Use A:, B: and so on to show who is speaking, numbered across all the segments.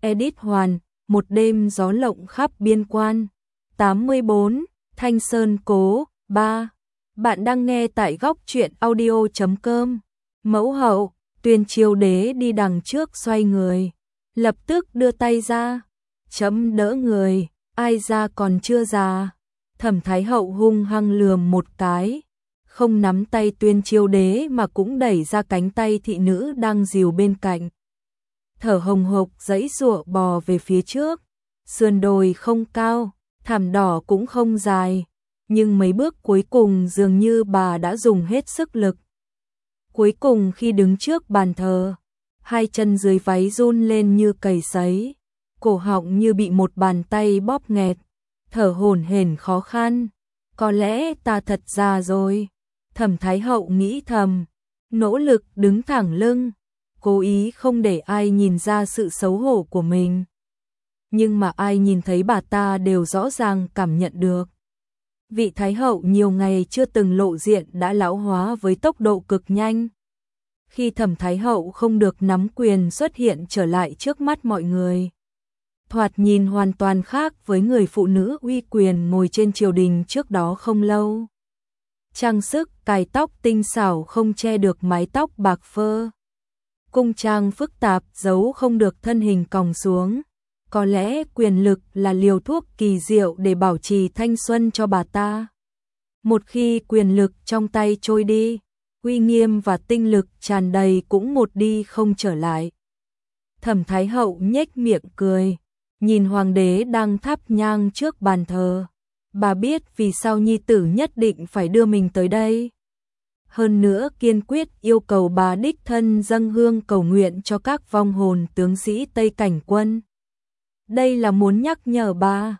A: Edit Hoàn, một đêm gió lộng khắp biên quan. 84, Thanh Sơn Cố, 3. Bạn đang nghe tại góc truyện audio.com. Mẫu hậu, Tuyên Chiêu Đế đi đằng trước xoay người, lập tức đưa tay ra, chấm đỡ người, ai ra còn chưa già. Thẩm Thái Hậu hung hăng lườm một cái, không nắm tay Tuyên Chiêu Đế mà cũng đẩy ra cánh tay thị nữ đang dìu bên cạnh. Thở hồng hộc giãy giụa bò về phía trước, sườn đồi không cao, thảm đỏ cũng không dài, nhưng mấy bước cuối cùng dường như bà đã dùng hết sức lực. Cuối cùng khi đứng trước bàn thờ, hai chân dưới váy run lên như cầy sấy, cổ họng như bị một bàn tay bóp nghẹt, thở hổn hển khó khăn. Có lẽ ta thật già rồi, Thẩm Thái Hậu nghĩ thầm, nỗ lực đứng thẳng lưng, cố ý không để ai nhìn ra sự xấu hổ của mình. Nhưng mà ai nhìn thấy bà ta đều rõ ràng cảm nhận được. Vị Thái Hậu nhiều ngày chưa từng lộ diện đã lão hóa với tốc độ cực nhanh. Khi Thẩm Thái Hậu không được nắm quyền xuất hiện trở lại trước mắt mọi người, thoạt nhìn hoàn toàn khác với người phụ nữ uy quyền ngồi trên triều đình trước đó không lâu. Trang sức, cài tóc tinh xảo không che được mái tóc bạc phơ. Cung trang phức tạp giấu không được thân hình còng xuống. Có lẽ quyền lực là liều thuốc kỳ diệu để bảo trì thanh xuân cho bà ta. Một khi quyền lực trong tay trôi đi, uy nghiêm và tinh lực tràn đầy cũng một đi không trở lại. Thẩm Thái Hậu nhếch miệng cười, nhìn hoàng đế đang thắp nhang trước bàn thờ. Bà biết vì sao nhi tử nhất định phải đưa mình tới đây. Hơn nữa kiên quyết yêu cầu bà đích thân dâng hương cầu nguyện cho các vong hồn tướng sĩ Tây Cảnh Quân. Đây là muốn nhắc nhở bà,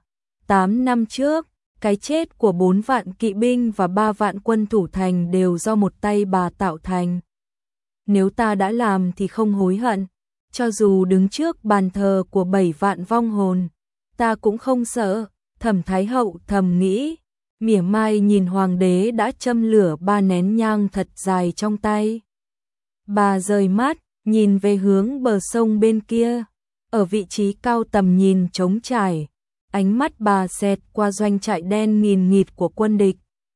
A: 8 năm trước, cái chết của 4 vạn kỵ binh và 3 vạn quân thủ thành đều do một tay bà tạo thành. Nếu ta đã làm thì không hối hận, cho dù đứng trước bàn thờ của 7 vạn vong hồn, ta cũng không sợ. Thẩm Thái Hậu thầm nghĩ, mỉa mai nhìn hoàng đế đã châm lửa 3 nén nhang thật dài trong tay. Bà rời mắt, nhìn về hướng bờ sông bên kia, ở vị trí cao tầm nhìn trống trải, ánh mắt bà xẹt qua doanh trại đen nghìn nghịt của quân địch.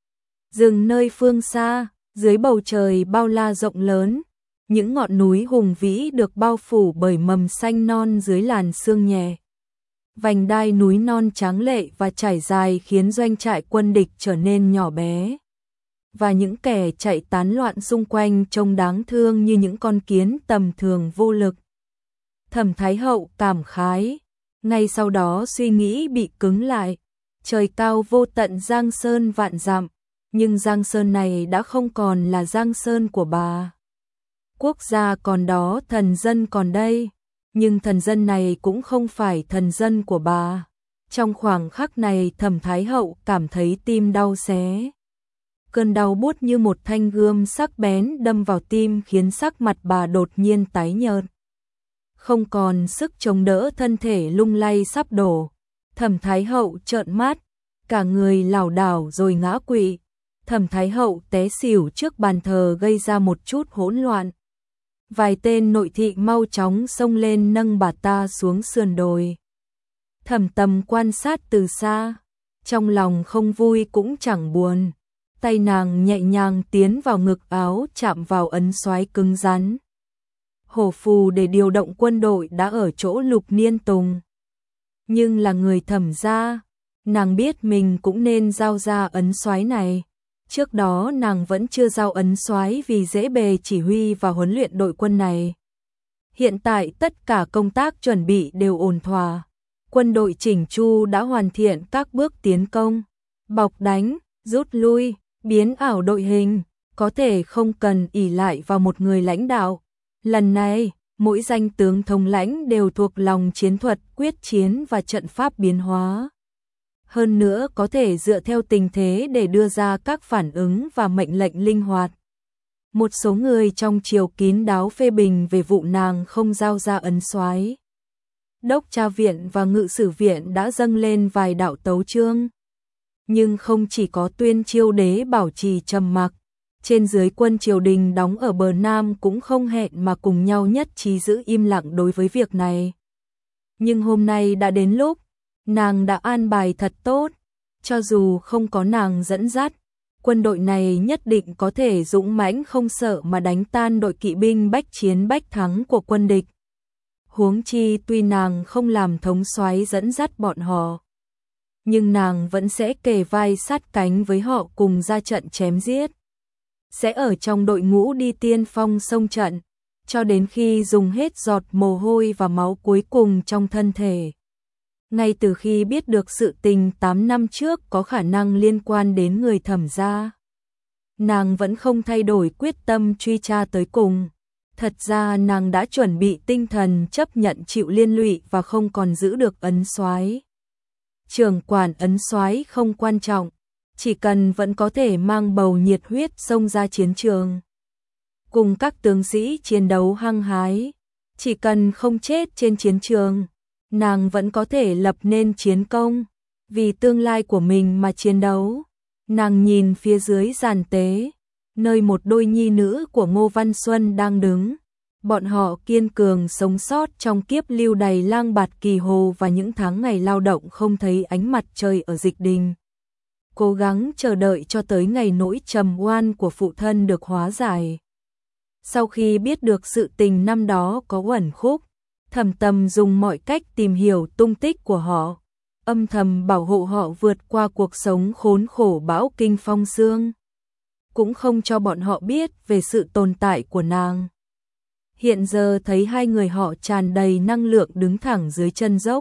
A: Rừng nơi phương xa, dưới bầu trời bao la rộng lớn, những ngọn núi hùng vĩ được bao phủ bởi mầm xanh non dưới làn sương nhẹ. Vành đai núi non tráng lệ và trải dài khiến doanh trại quân địch trở nên nhỏ bé. Và những kẻ chạy tán loạn xung quanh trông đáng thương như những con kiến tầm thường vô lực. Thẩm Thái Hậu cảm khái, ngay sau đó suy nghĩ bị cứng lại. Trời cao vô tận Giang Sơn vạn dặm, nhưng Giang Sơn này đã không còn là Giang Sơn của bà. Quốc gia còn đó, thần dân còn đây, nhưng thần dân này cũng không phải thần dân của bà. Trong khoảng khắc này Thẩm Thái Hậu cảm thấy tim đau xé. Cơn đau buốt như một thanh gươm sắc bén đâm vào tim khiến sắc mặt bà đột nhiên tái nhợt. Không còn sức chống đỡ, thân thể lung lay sắp đổ. Thẩm Thái Hậu trợn mắt, cả người lảo đảo rồi ngã quỵ. Thẩm Thái Hậu té xỉu trước bàn thờ gây ra một chút hỗn loạn. Vài tên nội thị mau chóng xông lên nâng bà ta xuống sườn đồi. Thẩm Tầm quan sát từ xa, trong lòng không vui cũng chẳng buồn. Tay nàng nhẹ nhàng tiến vào ngực áo chạm vào ấn xoáy cứng rắn. Hổ phù để điều động quân đội đã ở chỗ Lục Niên Tùng. Nhưng là người Thẩm gia, nàng biết mình cũng nên giao ra ấn xoáy này. Trước đó nàng vẫn chưa giao ấn soái vì dễ bề chỉ huy và huấn luyện đội quân này. Hiện tại tất cả công tác chuẩn bị đều ổn thỏa. Quân đội chỉnh chu đã hoàn thiện các bước tiến công, bọc đánh, rút lui, biến ảo đội hình, có thể không cần ỷ lại vào một người lãnh đạo. Lần này, mỗi danh tướng thống lãnh đều thuộc lòng chiến thuật quyết chiến và trận pháp biến hóa. Hơn nữa có thể dựa theo tình thế để đưa ra các phản ứng và mệnh lệnh linh hoạt. Một số người trong triều kín đáo phê bình về vụ nàng không giao ra ấn soái. Đốc tra viện và ngự sử viện đã dâng lên vài đạo tấu chương. Nhưng không chỉ có Tuyên Chiêu Đế bảo trì trầm mặc, trên dưới quân triều đình đóng ở bờ Nam cũng không hẹn mà cùng nhau nhất trí giữ im lặng đối với việc này. Nhưng hôm nay đã đến lúc, nàng đã an bài thật tốt, cho dù không có nàng dẫn dắt, quân đội này nhất định có thể dũng mãnh không sợ mà đánh tan đội kỵ binh bách chiến bách thắng của quân địch. Huống chi tuy nàng không làm thống soái dẫn dắt bọn họ, nhưng nàng vẫn sẽ kề vai sát cánh với họ cùng ra trận chém giết. Sẽ ở trong đội ngũ đi tiên phong xông trận, cho đến khi dùng hết giọt mồ hôi và máu cuối cùng trong thân thể. Ngay từ khi biết được sự tình 8 năm trước có khả năng liên quan đến người Thẩm gia, nàng vẫn không thay đổi quyết tâm truy tra tới cùng. Thật ra nàng đã chuẩn bị tinh thần chấp nhận chịu liên lụy và không còn giữ được ấn soái. Trưởng quản ấn soái không quan trọng, chỉ cần vẫn có thể mang bầu nhiệt huyết xông ra chiến trường, cùng các tướng sĩ chiến đấu hăng hái, chỉ cần không chết trên chiến trường, nàng vẫn có thể lập nên chiến công, vì tương lai của mình mà chiến đấu. Nàng nhìn phía dưới giàn tế, nơi một đôi nhi nữ của Ngô Văn Xuân đang đứng. Bọn họ kiên cường sống sót trong kiếp lưu đầy lang bạt kỳ hồ và những tháng ngày lao động không thấy ánh mặt trời ở dịch đình. Cố gắng chờ đợi cho tới ngày nỗi trầm oan của phụ thân được hóa giải. Sau khi biết được sự tình năm đó có uẩn khúc, Thẩm Tầm dùng mọi cách tìm hiểu tung tích của họ, âm thầm bảo hộ họ vượt qua cuộc sống khốn khổ bão kinh phong sương, cũng không cho bọn họ biết về sự tồn tại của nàng. Hiện giờ thấy hai người họ tràn đầy năng lượng đứng thẳng dưới chân dốc,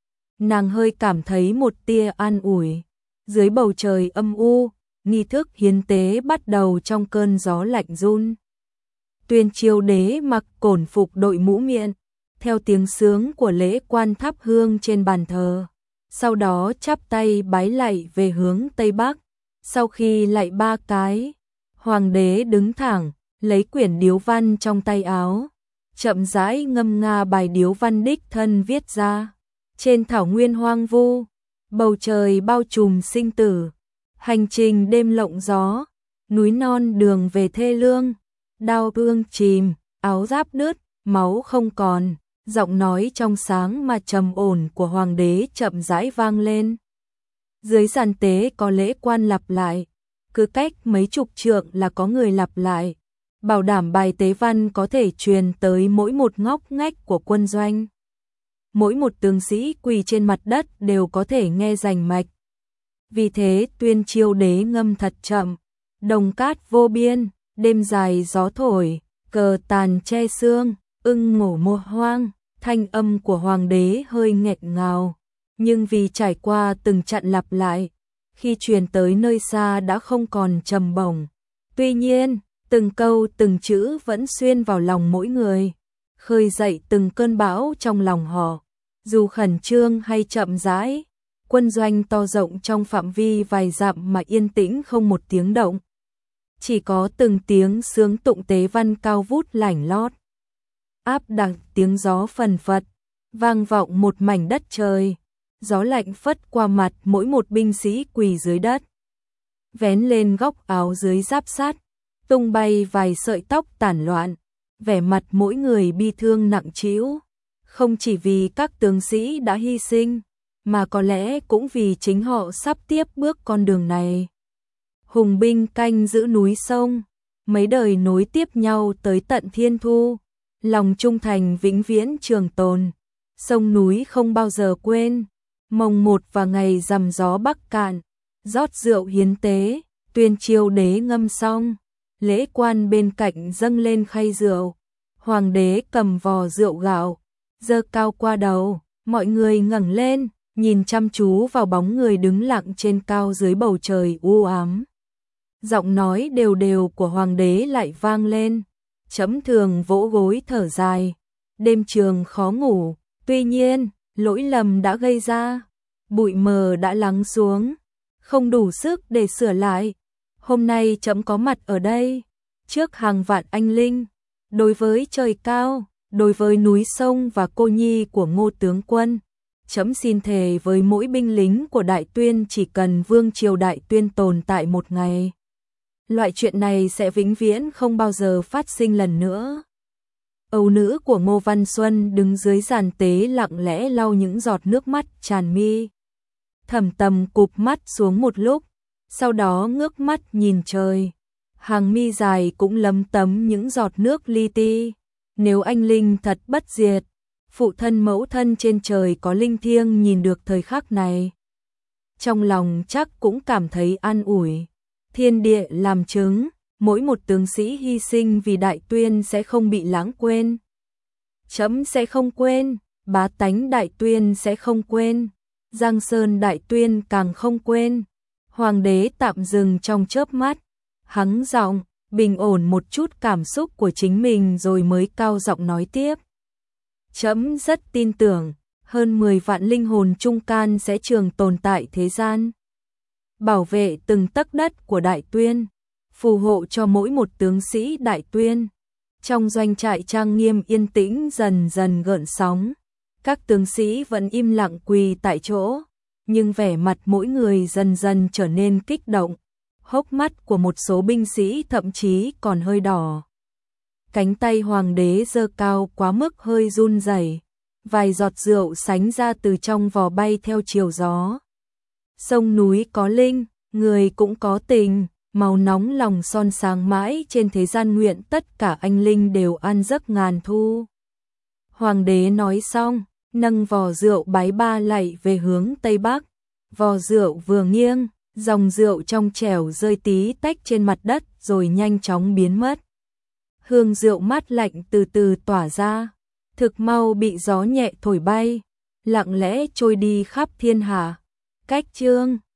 A: nàng hơi cảm thấy một tia an ủi. Dưới bầu trời âm u, nghi thức hiến tế bắt đầu trong cơn gió lạnh run. Tuyên Chiêu đế mặc cổn phục đội mũ miện, theo tiếng sướng của lễ quan thắp hương trên bàn thờ, sau đó chắp tay bái lạy về hướng Tây Bắc. Sau khi lạy 3 cái, hoàng đế đứng thẳng, lấy quyển điếu văn trong tay áo, chậm rãi ngâm nga bài điếu văn đích thân viết ra. Trên thảo nguyên hoang vu, bầu trời bao trùm sinh tử, hành trình đêm lộng gió, núi non đường về thê lương, đao gương chìm, áo giáp đứt, máu không còn, giọng nói trong sáng mà trầm ổn của hoàng đế chậm rãi vang lên. Dưới giàn tế có lễ quan lặp lại, cứ cách mấy chục trượng là có người lặp lại, bảo đảm bài tế văn có thể truyền tới mỗi một ngóc ngách của quân doanh. Mỗi một tướng sĩ quỳ trên mặt đất đều có thể nghe rành mạch. Vì thế Tuyên Chiêu đế ngâm thật chậm, đồng cát vô biên, đêm dài gió thổi, cờ tàn che sương, ưng ngổ mùa hoang. Thanh âm của hoàng đế hơi nghẹn ngào, nhưng vì trải qua từng trận lặp lại, khi truyền tới nơi xa đã không còn trầm bổng. Tuy nhiên, từng câu từng chữ vẫn xuyên vào lòng mỗi người, khơi dậy từng cơn bão trong lòng họ. Dù khẩn trương hay chậm rãi, quân doanh to rộng trong phạm vi vài dặm mà yên tĩnh không một tiếng động. Chỉ có từng tiếng sướng tụng tế văn cao vút lảnh lót, áp đặt tiếng gió phần phật, vang vọng một mảnh đất trời. Gió lạnh phất qua mặt mỗi một binh sĩ quỳ dưới đất, vén lên góc áo dưới giáp sắt, tung bay vài sợi tóc tản loạn, vẻ mặt mỗi người bi thương nặng trĩu, không chỉ vì các tướng sĩ đã hy sinh, mà có lẽ cũng vì chính họ sắp tiếp bước con đường này. Hùng binh canh giữ núi sông, mấy đời nối tiếp nhau tới tận thiên thu, lòng trung thành vĩnh viễn trường tồn, sông núi không bao giờ quên. Mồng 1 và ngày rằm gió Bắc Cạn, rót rượu hiến tế, Tuyên Chiêu đế ngâm xong, lễ quan bên cạnh dâng lên khay rượu, hoàng đế cầm vò rượu gạo, giơ cao qua đầu, mọi người ngẩng lên, nhìn chăm chú vào bóng người đứng lặng trên cao dưới bầu trời u ám. Giọng nói đều đều của hoàng đế lại vang lên, chấm thường vỗ gối thở dài, đêm trường khó ngủ, tuy nhiên, lỗi lầm đã gây ra, bụi mờ đã lắng xuống, không đủ sức để sửa lại. Hôm nay chấm có mặt ở đây, trước hàng vạn anh linh, đối với trời cao, đối với núi sông và cô nhi của Ngô tướng quân, chấm xin thề với mỗi binh lính của Đại Tuyên chỉ cần vương triều Đại Tuyên tồn tại một ngày, loại chuyện này sẽ vĩnh viễn không bao giờ phát sinh lần nữa. Âu nữ của Ngô Văn Xuân đứng dưới giàn tế lặng lẽ lau những giọt nước mắt tràn mi. Thẩm Tầm cụp mắt xuống một lúc, sau đó ngước mắt nhìn trời. Hàng mi dài cũng lấm tấm những giọt nước li ti. Nếu anh linh thật bất diệt, phụ thân mẫu thân trên trời có linh thiêng nhìn được thời khắc này, trong lòng chắc cũng cảm thấy an ủi. Thiên địa làm chứng, mỗi một tướng sĩ hy sinh vì Đại Tuyên sẽ không bị lãng quên. Trẫm sẽ không quên, bá tánh Đại Tuyên sẽ không quên, Giang Sơn Đại Tuyên càng không quên. Hoàng đế tạm dừng trong chớp mắt, hắng giọng, bình ổn một chút cảm xúc của chính mình rồi mới cao giọng nói tiếp. Trẫm rất tin tưởng, hơn 10 vạn linh hồn trung can sẽ trường tồn tại thế gian, bảo vệ từng tấc đất của Đại Tuyên, phù hộ cho mỗi một tướng sĩ Đại Tuyên. Trong doanh trại trang nghiêm yên tĩnh dần dần gợn sóng, các tướng sĩ vẫn im lặng quỳ tại chỗ, nhưng vẻ mặt mỗi người dần dần trở nên kích động, hốc mắt của một số binh sĩ thậm chí còn hơi đỏ. Cánh tay hoàng đế giơ cao quá mức hơi run rẩy, vài giọt rượu sánh ra từ trong vò bay theo chiều gió. Sông núi có linh, người cũng có tình, màu nóng lòng son sáng mãi trên thế gian, nguyện tất cả anh linh đều an giấc ngàn thu. Hoàng đế nói xong, nâng vò rượu bái ba lạy về hướng Tây Bắc. Vò rượu vừa nghiêng, dòng rượu trong trẻo rơi tí tách trên mặt đất rồi nhanh chóng biến mất. Hương rượu mát lạnh từ từ tỏa ra, thực mau bị gió nhẹ thổi bay, lặng lẽ trôi đi khắp thiên hà. Cách chương